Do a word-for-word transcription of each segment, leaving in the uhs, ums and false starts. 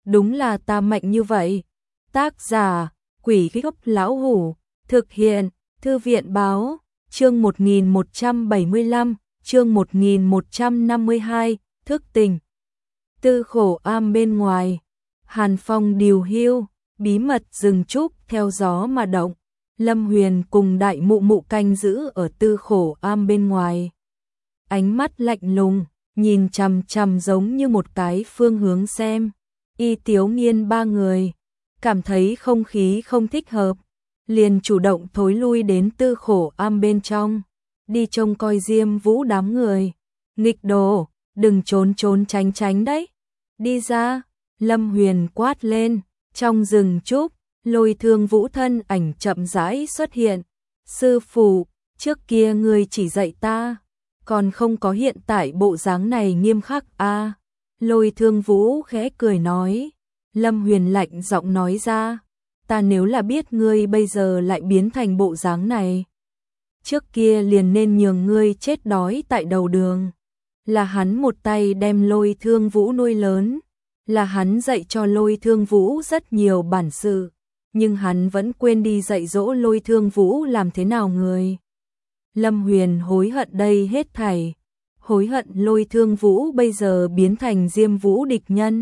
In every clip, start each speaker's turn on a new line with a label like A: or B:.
A: đúng là ta mạnh như vậy. Tác giả, Quỷ Gốc Lão Hủ, thực hiện, Thư viện Báo, chương một nghìn một trăm bảy mươi lăm, chương một nghìn một trăm năm mươi hai, thức tỉnh. Tư Khổ Am bên ngoài, Hàn Phong điều hưu, bí mật rừng trúc theo gió mà động. Lâm Huyền cùng Đại Mụ Mụ canh giữ ở Tư Khổ Am bên ngoài. Ánh mắt lạnh lùng, nhìn chằm chằm giống như một cái phương hướng xem. Y Tiếu Nghiên ba người, cảm thấy không khí không thích hợp, liền chủ động thối lui đến Tư Khổ Am bên trong, đi trông coi Diêm Vũ đám người. Nghịch đồ, đừng trốn trốn tránh tránh đấy. Đi ra, Lâm Huyền quát lên, trong rừng trúc, Lôi Thương Vũ thân ảnh chậm rãi xuất hiện. Sư phụ, trước kia ngươi chỉ dạy ta, còn không có hiện tại bộ dáng này nghiêm khắc a. À. Lôi Thương Vũ khẽ cười nói. Lâm Huyền lạnh giọng nói ra, ta nếu là biết ngươi bây giờ lại biến thành bộ dáng này, trước kia liền nên nhường ngươi chết đói tại đầu đường. Là hắn một tay đem Lôi Thương Vũ nuôi lớn, là hắn dạy cho Lôi Thương Vũ rất nhiều bản sự, nhưng hắn vẫn quên đi dạy dỗ Lôi Thương Vũ làm thế nào người. Lâm Huyền hối hận đây hết thảy, hối hận Lôi Thương Vũ bây giờ biến thành Diêm Vũ địch nhân.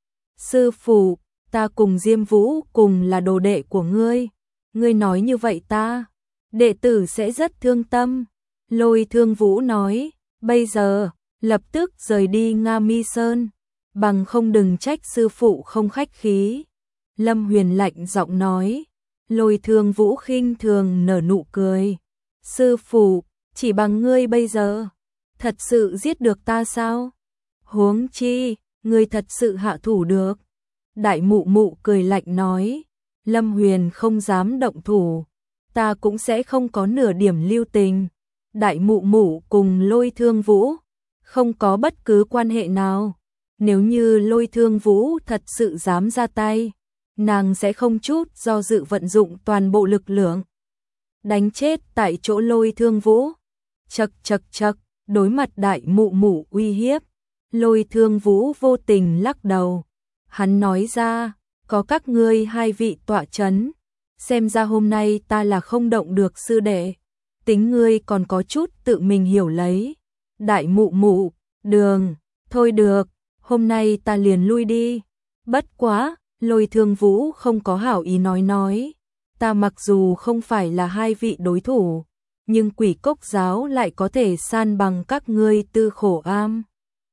A: Sư phụ, ta cùng Diêm Vũ cùng là đồ đệ của ngươi, ngươi nói như vậy ta, đệ tử sẽ rất thương tâm. Lôi Thương Vũ nói, bây giờ, lập tức rời đi Nga Mi Sơn, bằng không đừng trách sư phụ không khách khí. Lâm Huyền lạnh giọng nói. Lôi Thương Vũ khinh thường nở nụ cười. Sư phụ, chỉ bằng ngươi bây giờ, thật sự giết được ta sao? Huống chi, ngươi thật sự hạ thủ được. Đại Mụ Mụ cười lạnh nói. Lâm Huyền không dám động thủ, ta cũng sẽ không có nửa điểm lưu tình. Đại Mụ Mụ cùng Lôi Thương Vũ không có bất cứ quan hệ nào. Nếu như Lôi Thương Vũ thật sự dám ra tay, nàng sẽ không chút do dự vận dụng toàn bộ lực lượng, đánh chết tại chỗ Lôi Thương Vũ. Chậc chậc chậc, đối mặt Đại Mụ Mụ uy hiếp, Lôi Thương Vũ vô tình lắc đầu. Hắn nói ra, có các ngươi hai vị tọa chấn, xem ra hôm nay ta là không động được sư đệ, tính ngươi còn có chút tự mình hiểu lấy. Đại Mụ Mụ, đường, thôi được, hôm nay ta liền lui đi. Bất quá, Lôi Thương Vũ không có hảo ý nói nói, ta mặc dù không phải là hai vị đối thủ, nhưng Quỷ Cốc giáo lại có thể san bằng các ngươi Tư Khổ Am.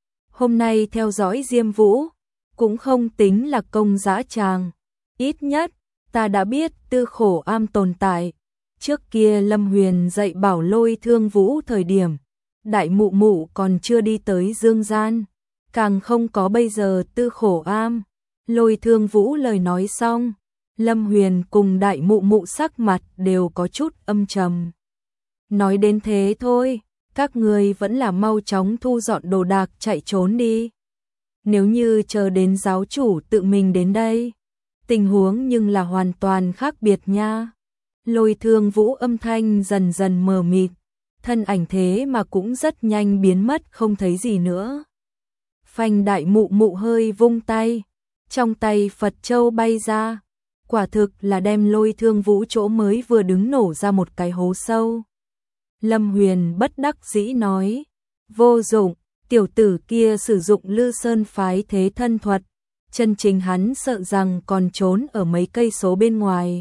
A: Hôm nay theo dõi Diêm Vũ, cũng không tính là công dã tràng, ít nhất, ta đã biết Tư Khổ Am tồn tại. Trước kia Lâm Huyền dạy bảo Lôi Thương Vũ thời điểm, Đại Mụ Mụ còn chưa đi tới Dương Gian, càng không có bây giờ Tư Khổ Am. Lôi Thương Vũ lời nói xong, Lâm Huyền cùng Đại Mụ Mụ sắc mặt đều có chút âm trầm. Nói đến thế thôi, các người vẫn là mau chóng thu dọn đồ đạc chạy trốn đi. Nếu như chờ đến giáo chủ tự mình đến đây, tình huống nhưng là hoàn toàn khác biệt nha. Lôi Thương Vũ âm thanh dần dần mờ mịt, thân ảnh thế mà cũng rất nhanh biến mất không thấy gì nữa. Phanh. Đại Mụ Mụ hơi vung tay, trong tay Phật Châu bay ra, quả thực là đem Lôi Thương Vũ chỗ mới vừa đứng nổ ra một cái hố sâu. Lâm Huyền bất đắc dĩ nói, vô dụng, tiểu tử kia sử dụng Lư Sơn phái thế thân thuật, chân chính hắn sợ rằng còn trốn ở mấy cây số bên ngoài.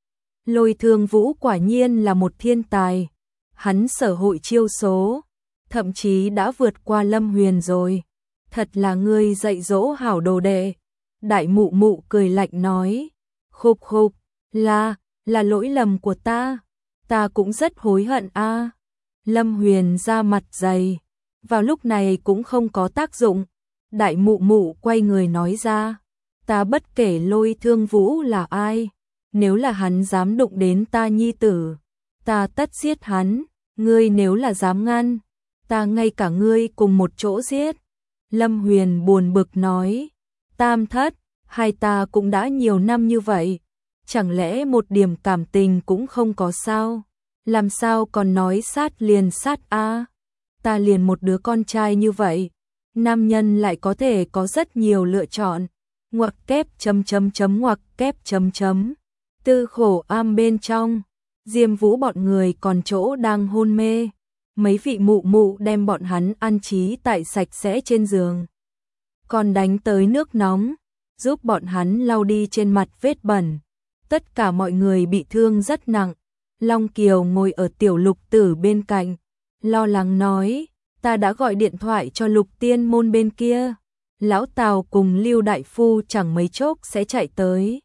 A: Lôi Thương Vũ quả nhiên là một thiên tài, hắn sở hội chiêu số, thậm chí đã vượt qua Lâm Huyền rồi. Thật là ngươi dạy dỗ hảo đồ đệ. Đại Mụ Mụ cười lạnh nói, khục khục, là, là lỗi lầm của ta, ta cũng rất hối hận a. À. Lâm Huyền ra mặt dày, vào lúc này cũng không có tác dụng. Đại Mụ Mụ quay người nói ra, ta bất kể Lôi Thương Vũ là ai, nếu là hắn dám đụng đến ta nhi tử, ta tất giết hắn, ngươi nếu là dám ngăn, ta ngay cả ngươi cùng một chỗ giết. Lâm Huyền buồn bực nói, Tam thất, hai ta cũng đã nhiều năm như vậy, chẳng lẽ một điểm cảm tình cũng không có sao? Làm sao còn nói sát liền sát a? À? Ta liền một đứa con trai như vậy, nam nhân lại có thể có rất nhiều lựa chọn, ngoặc kép chấm chấm chấm ngoặc kép chấm chấm. Tư khổ am bên trong, Diêm Vũ bọn người còn chỗ đang hôn mê. Mấy vị mụ mụ đem bọn hắn an trí tại sạch sẽ trên giường. Còn đánh tới nước nóng, giúp bọn hắn lau đi trên mặt vết bẩn. Tất cả mọi người bị thương rất nặng. Long Kiều ngồi ở Tiểu Lục Tử bên cạnh, lo lắng nói, ta đã gọi điện thoại cho Lục Tiên Môn bên kia. Lão Tào cùng Lưu Đại Phu chẳng mấy chốc sẽ chạy tới.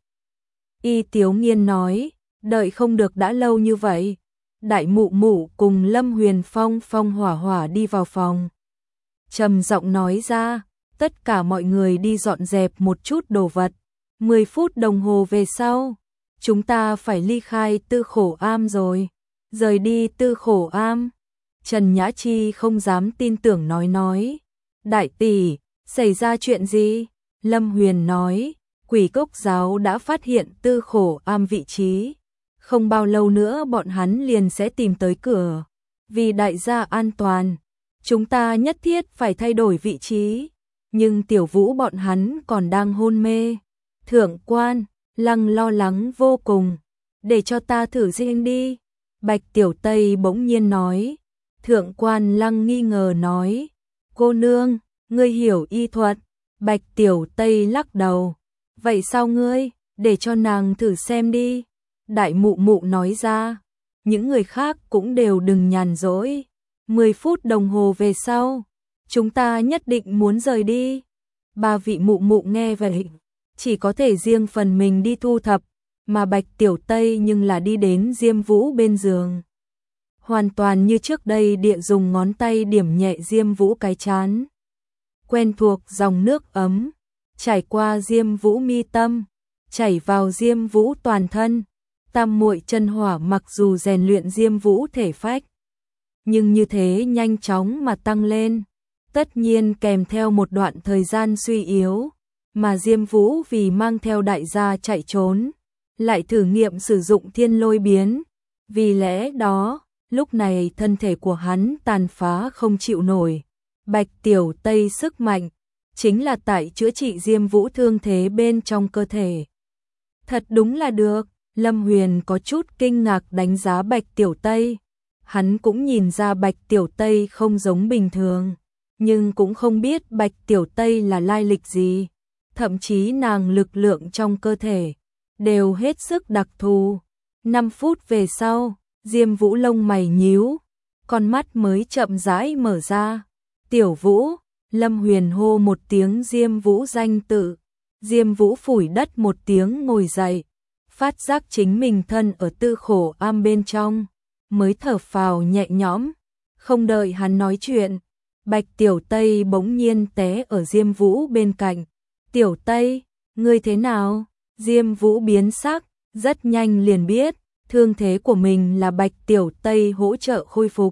A: Y Tiếu Nghiên nói, đợi không được đã lâu như vậy. Đại mụ mụ cùng Lâm Huyền Phong phong hỏa hỏa đi vào phòng. Trầm giọng nói ra, tất cả mọi người đi dọn dẹp một chút đồ vật. Mười phút đồng hồ về sau, chúng ta phải ly khai Tư Khổ Am rồi. Rời đi Tư Khổ Am. Trần Nhã Chi không dám tin tưởng nói nói. Đại tỷ, xảy ra chuyện gì? Lâm Huyền nói, Quỷ Cốc Giáo đã phát hiện Tư Khổ Am vị trí. Không bao lâu nữa bọn hắn liền sẽ tìm tới cửa. Vì đại gia an toàn, chúng ta nhất thiết phải thay đổi vị trí. Nhưng Tiểu Vũ bọn hắn còn đang hôn mê. Thượng quan, Lăng lo lắng vô cùng. Để cho ta thử riêng đi. Bạch Tiểu Tây bỗng nhiên nói. Thượng quan Lăng nghi ngờ nói. Cô nương, ngươi hiểu y thuật. Bạch Tiểu Tây lắc đầu. Vậy sao ngươi, để cho nàng thử xem đi. Đại mụ mụ nói ra. Những người khác cũng đều đừng nhàn rỗi. Mười phút đồng hồ về sau, chúng ta nhất định muốn rời đi. Ba vị mụ mụ nghe vậy, chỉ có thể riêng phần mình đi thu thập, mà Bạch Tiểu Tây nhưng là đi đến Diêm Vũ bên giường. Hoàn toàn như trước đây địa dùng ngón tay điểm nhẹ Diêm Vũ cái trán. Quen thuộc dòng nước ấm, chảy qua Diêm Vũ mi tâm, chảy vào Diêm Vũ toàn thân. Tam muội chân hỏa mặc dù rèn luyện Diêm Vũ thể phách, nhưng như thế nhanh chóng mà tăng lên, tất nhiên kèm theo một đoạn thời gian suy yếu, mà Diêm Vũ vì mang theo đại gia chạy trốn, lại thử nghiệm sử dụng thiên lôi biến, vì lẽ đó, lúc này thân thể của hắn tàn phá không chịu nổi. Bạch Tiểu Tây sức mạnh, chính là tại chữa trị Diêm Vũ thương thế bên trong cơ thể. Thật đúng là được. Lâm Huyền có chút kinh ngạc đánh giá Bạch Tiểu Tây. Hắn cũng nhìn ra Bạch Tiểu Tây không giống bình thường, nhưng cũng không biết Bạch Tiểu Tây là lai lịch gì. Thậm chí nàng lực lượng trong cơ thể đều hết sức đặc thù. Năm phút về sau, Diêm Vũ lông mày nhíu, con mắt mới chậm rãi mở ra. Tiểu Vũ, Lâm Huyền hô một tiếng Diêm Vũ danh tự. Diêm Vũ phủi đất một tiếng ngồi dậy. Phát giác chính mình thân ở Tư Khổ Am bên trong, mới thở phào nhẹ nhõm. Không đợi hắn nói chuyện, Bạch Tiểu Tây bỗng nhiên té ở Diêm Vũ bên cạnh. Tiểu Tây, ngươi thế nào? Diêm Vũ biến sắc, rất nhanh liền biết, thương thế của mình là Bạch Tiểu Tây hỗ trợ khôi phục.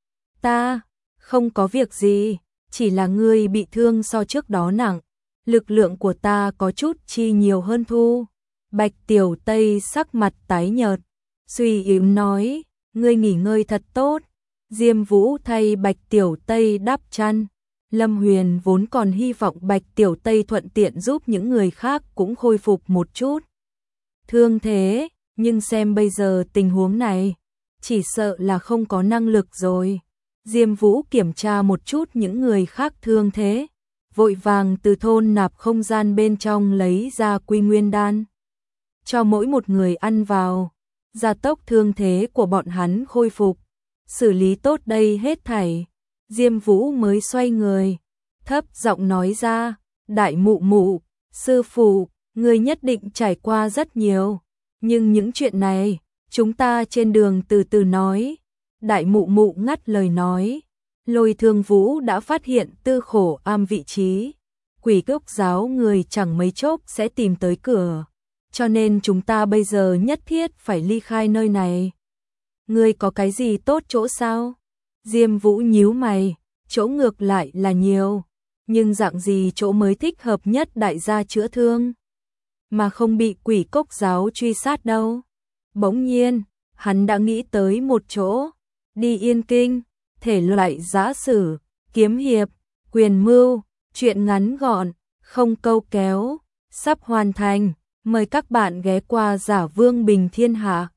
A: Ta, không có việc gì, chỉ là ngươi bị thương so trước đó nặng, lực lượng của ta có chút chi nhiều hơn Thu. Bạch Tiểu Tây sắc mặt tái nhợt, suy yếu nói, ngươi nghỉ ngơi thật tốt. Diêm Vũ thay Bạch Tiểu Tây đắp chăn. Lâm Huyền vốn còn hy vọng Bạch Tiểu Tây thuận tiện giúp những người khác cũng khôi phục một chút thương thế, nhưng xem bây giờ tình huống này, chỉ sợ là không có năng lực rồi. Diêm Vũ kiểm tra một chút những người khác thương thế, vội vàng từ thôn nạp không gian bên trong lấy ra Quy Nguyên đan, cho mỗi một người ăn vào, gia tốc thương thế của bọn hắn khôi phục. Xử lý tốt đây hết thảy, Diêm Vũ mới xoay người, thấp giọng nói ra, đại mụ mụ, sư phụ, người nhất định trải qua rất nhiều, nhưng những chuyện này, chúng ta trên đường từ từ nói. Đại mụ mụ ngắt lời nói, Lôi Thương Vũ đã phát hiện Tư Khổ Am vị trí, Quỷ Cốc Giáo người chẳng mấy chốc sẽ tìm tới cửa, cho nên chúng ta bây giờ nhất thiết phải ly khai nơi này. Ngươi có cái gì tốt chỗ sao? Diêm Vũ nhíu mày, chỗ ngược lại là nhiều, nhưng dạng gì chỗ mới thích hợp nhất đại gia chữa thương, mà không bị Quỷ Cốc Giáo truy sát đâu. Bỗng nhiên, hắn đã nghĩ tới một chỗ, đi Yên Kinh, thể loại giã sử, kiếm hiệp, quyền mưu, chuyện ngắn gọn, không câu kéo, sắp hoàn thành. Mời các bạn ghé qua Giả Vương Bình Thiên Hạ.